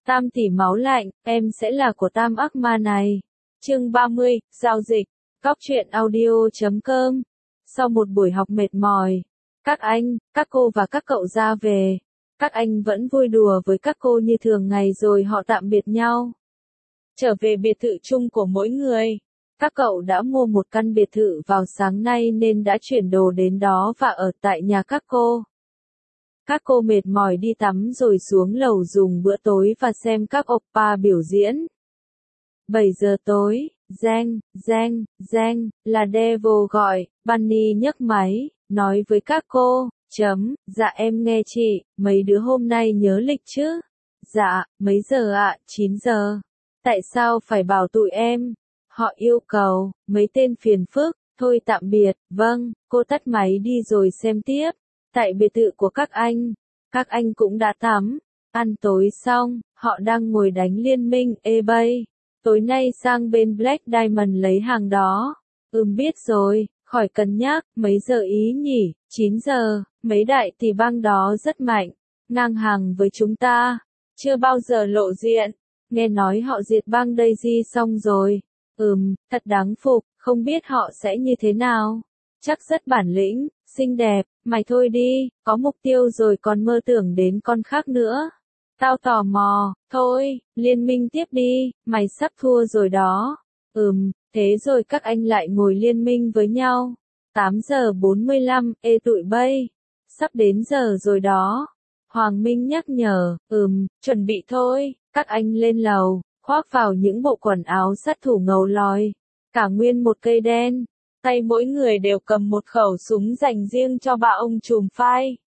Tam tỷ máu lạnh, em sẽ là của tam ác ma này. Chương 30, giao dịch. Cóc truyện audio.com. Sau một buổi học mệt mỏi, các anh, các cô và các cậu ra về. Các anh vẫn vui đùa với các cô như thường ngày rồi họ tạm biệt nhau. Trở về biệt thự chung của mỗi người. Các cậu đã mua một căn biệt thự vào sáng nay nên đã chuyển đồ đến đó và ở tại nhà các cô. Các cô mệt mỏi đi tắm rồi xuống lầu dùng bữa tối và xem các oppa biểu diễn. 7 giờ tối, Giang, là Devil gọi, Bunny nhấc máy, nói với các cô, dạ em nghe chị, mấy đứa hôm nay nhớ lịch chứ? Dạ, mấy giờ ạ? 9 giờ. Tại sao phải bảo tụi em? Họ yêu cầu, mấy tên phiền phức, thôi tạm biệt, vâng, cô tắt máy đi rồi xem tiếp. Tại biệt thự của các anh cũng đã tắm, ăn tối xong, họ đang ngồi đánh liên minh eBay. Tối nay sang bên Black Diamond lấy hàng đó. Biết rồi, khỏi cân nhắc, mấy giờ ý nhỉ? 9 giờ, mấy đại tỷ bang đó rất mạnh, ngang hàng với chúng ta, chưa bao giờ lộ diện. Nghe nói họ diệt bang Daisy xong rồi. Thật đáng phục, không biết họ sẽ như thế nào. Chắc rất bản lĩnh, xinh đẹp, mày thôi đi, có mục tiêu rồi còn mơ tưởng đến con khác nữa. Tao tò mò, thôi, liên minh tiếp đi, mày sắp thua rồi đó. Thế rồi các anh lại ngồi liên minh với nhau. 8 giờ 45, tụi bay, sắp đến giờ rồi đó. Hoàng Minh nhắc nhở, chuẩn bị thôi, các anh lên lầu, khoác vào những bộ quần áo sát thủ ngầu lòi, cả nguyên một cây đen. Tay mỗi người đều cầm một khẩu súng dành riêng cho ba ông trùm phai.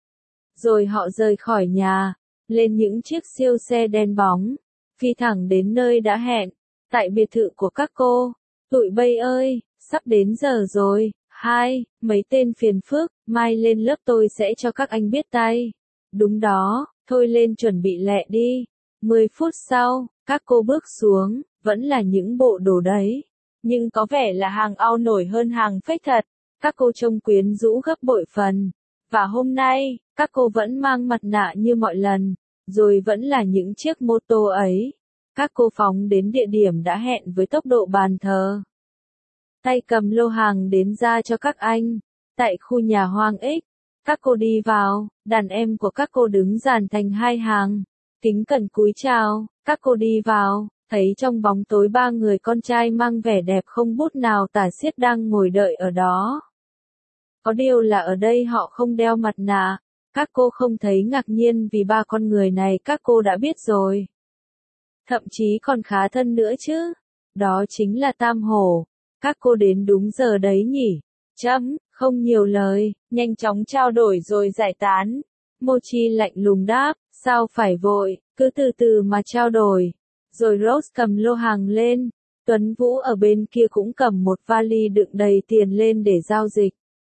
Rồi họ rời khỏi nhà, lên những chiếc siêu xe đen bóng, phi thẳng đến nơi đã hẹn, tại biệt thự của các cô. Tụi bay ơi, sắp đến giờ rồi, mấy tên phiền phức, mai lên lớp tôi sẽ cho các anh biết tay. Đúng đó, thôi lên chuẩn bị lẹ đi. 10 phút sau, các cô bước xuống, vẫn là những bộ đồ đấy. Nhưng có vẻ là hàng ao nổi hơn hàng fake thật. Các cô trông quyến rũ gấp bội phần. Và hôm nay, các cô vẫn mang mặt nạ như mọi lần. Rồi vẫn là những chiếc mô tô ấy. Các cô phóng đến địa điểm đã hẹn với tốc độ bàn thờ. Tay cầm lô hàng đến ra cho các anh. Tại khu nhà hoang ích, các cô đi vào, đàn em của các cô đứng dàn thành hai hàng. Kính cẩn cúi chào, các cô đi vào. Thấy trong bóng tối ba người con trai mang vẻ đẹp không bút nào tả xiết đang ngồi đợi ở đó. Có điều là ở đây họ không đeo mặt nạ. Các cô không thấy ngạc nhiên vì ba con người này các cô đã biết rồi. Thậm chí còn khá thân nữa chứ. Đó chính là Tam Hổ. Các cô đến đúng giờ đấy nhỉ? Không nhiều lời, nhanh chóng trao đổi rồi giải tán. Mochi lạnh lùng đáp, sao phải vội, cứ từ từ mà trao đổi. Rồi Rose cầm lô hàng lên, Tuấn Vũ ở bên kia cũng cầm một vali đựng đầy tiền lên để giao dịch.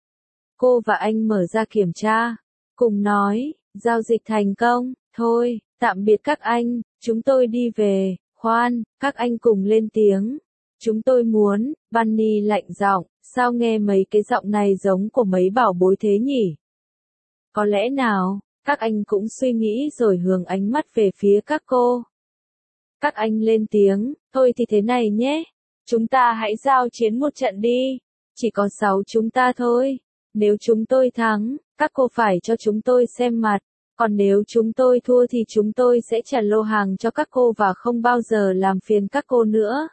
Cô và anh mở ra kiểm tra, cùng nói, giao dịch thành công, thôi, tạm biệt các anh, chúng tôi đi về. Khoan, các anh cùng lên tiếng. Chúng tôi muốn, Bunny lạnh giọng, sao nghe mấy cái giọng này giống của mấy bảo bối thế nhỉ? Có lẽ nào, các anh cũng suy nghĩ rồi hướng ánh mắt về phía các cô. Các anh lên tiếng, thôi thì thế này nhé. Chúng ta hãy giao chiến một trận đi. Chỉ có 6 chúng ta thôi. Nếu chúng tôi thắng, các cô phải cho chúng tôi xem mặt. Còn nếu chúng tôi thua thì chúng tôi sẽ trả lô hàng cho các cô và không bao giờ làm phiền các cô nữa.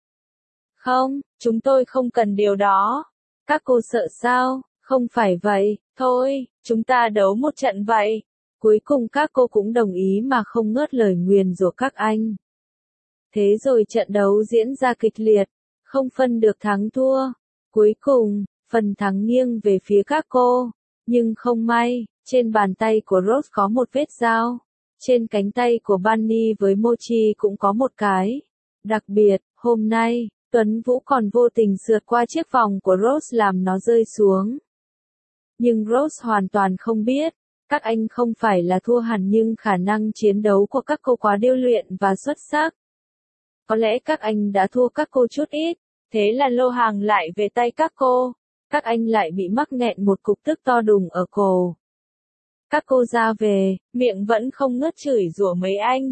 Không, chúng tôi không cần điều đó. Các cô sợ sao? Không phải vậy, thôi, chúng ta đấu một trận vậy. Cuối cùng các cô cũng đồng ý mà không ngớt lời nguyền rủa các anh. Thế rồi trận đấu diễn ra kịch liệt, không phân được thắng thua. Cuối cùng, phần thắng nghiêng về phía các cô. Nhưng không may, trên bàn tay của Rose có một vết dao. Trên cánh tay của Bunny với Mochi cũng có một cái. Đặc biệt, hôm nay, Tuấn Vũ còn vô tình sượt qua chiếc vòng của Rose làm nó rơi xuống. Nhưng Rose hoàn toàn không biết. Các anh không phải là thua hẳn nhưng khả năng chiến đấu của các cô quá điêu luyện và xuất sắc. Có lẽ các anh đã thua các cô chút ít, thế là lô hàng lại về tay các cô. Các anh lại bị mắc nghẹn một cục tức to đùng ở cổ. Các cô ra về, miệng vẫn không ngớt chửi rủa mấy anh.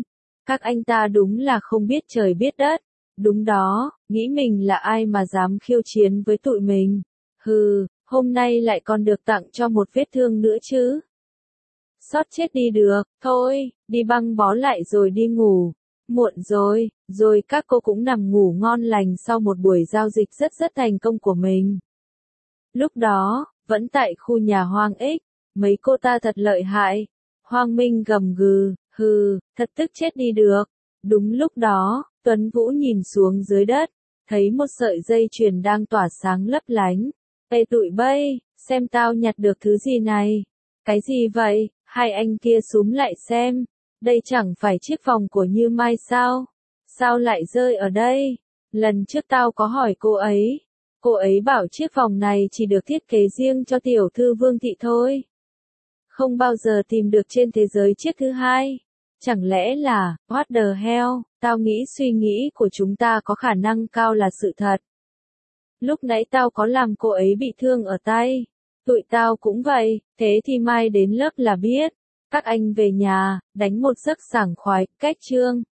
Các anh ta đúng là không biết trời biết đất. Đúng đó, nghĩ mình là ai mà dám khiêu chiến với tụi mình. Hừ, hôm nay lại còn được tặng cho một vết thương nữa chứ. Xót chết đi được, thôi, đi băng bó lại rồi đi ngủ. Muộn rồi các cô cũng nằm ngủ ngon lành sau một buổi giao dịch rất thành công của mình. Lúc đó, vẫn tại khu nhà Hoang Ích, mấy cô ta thật lợi hại. Hoang Minh gầm gừ, hừ, thật tức chết đi được. Đúng lúc đó, Tuấn Vũ nhìn xuống dưới đất, thấy một sợi dây chuyền đang tỏa sáng lấp lánh. Ê tụi bay, xem tao nhặt được thứ gì này. Cái gì vậy? Hai anh kia xúm lại xem. Đây chẳng phải chiếc vòng của Như Mai sao? Sao lại rơi ở đây? Lần trước tao có hỏi cô ấy. Cô ấy bảo chiếc vòng này chỉ được thiết kế riêng cho tiểu thư Vương Thị thôi. Không bao giờ tìm được trên thế giới chiếc thứ hai. Chẳng lẽ là, what the hell, tao nghĩ suy nghĩ của chúng ta có khả năng cao là sự thật. Lúc nãy tao có làm cô ấy bị thương ở tay. Tụi tao cũng vậy, thế thì mai đến lớp là biết. Các anh về nhà, đánh một giấc sảng khoái, cách chương.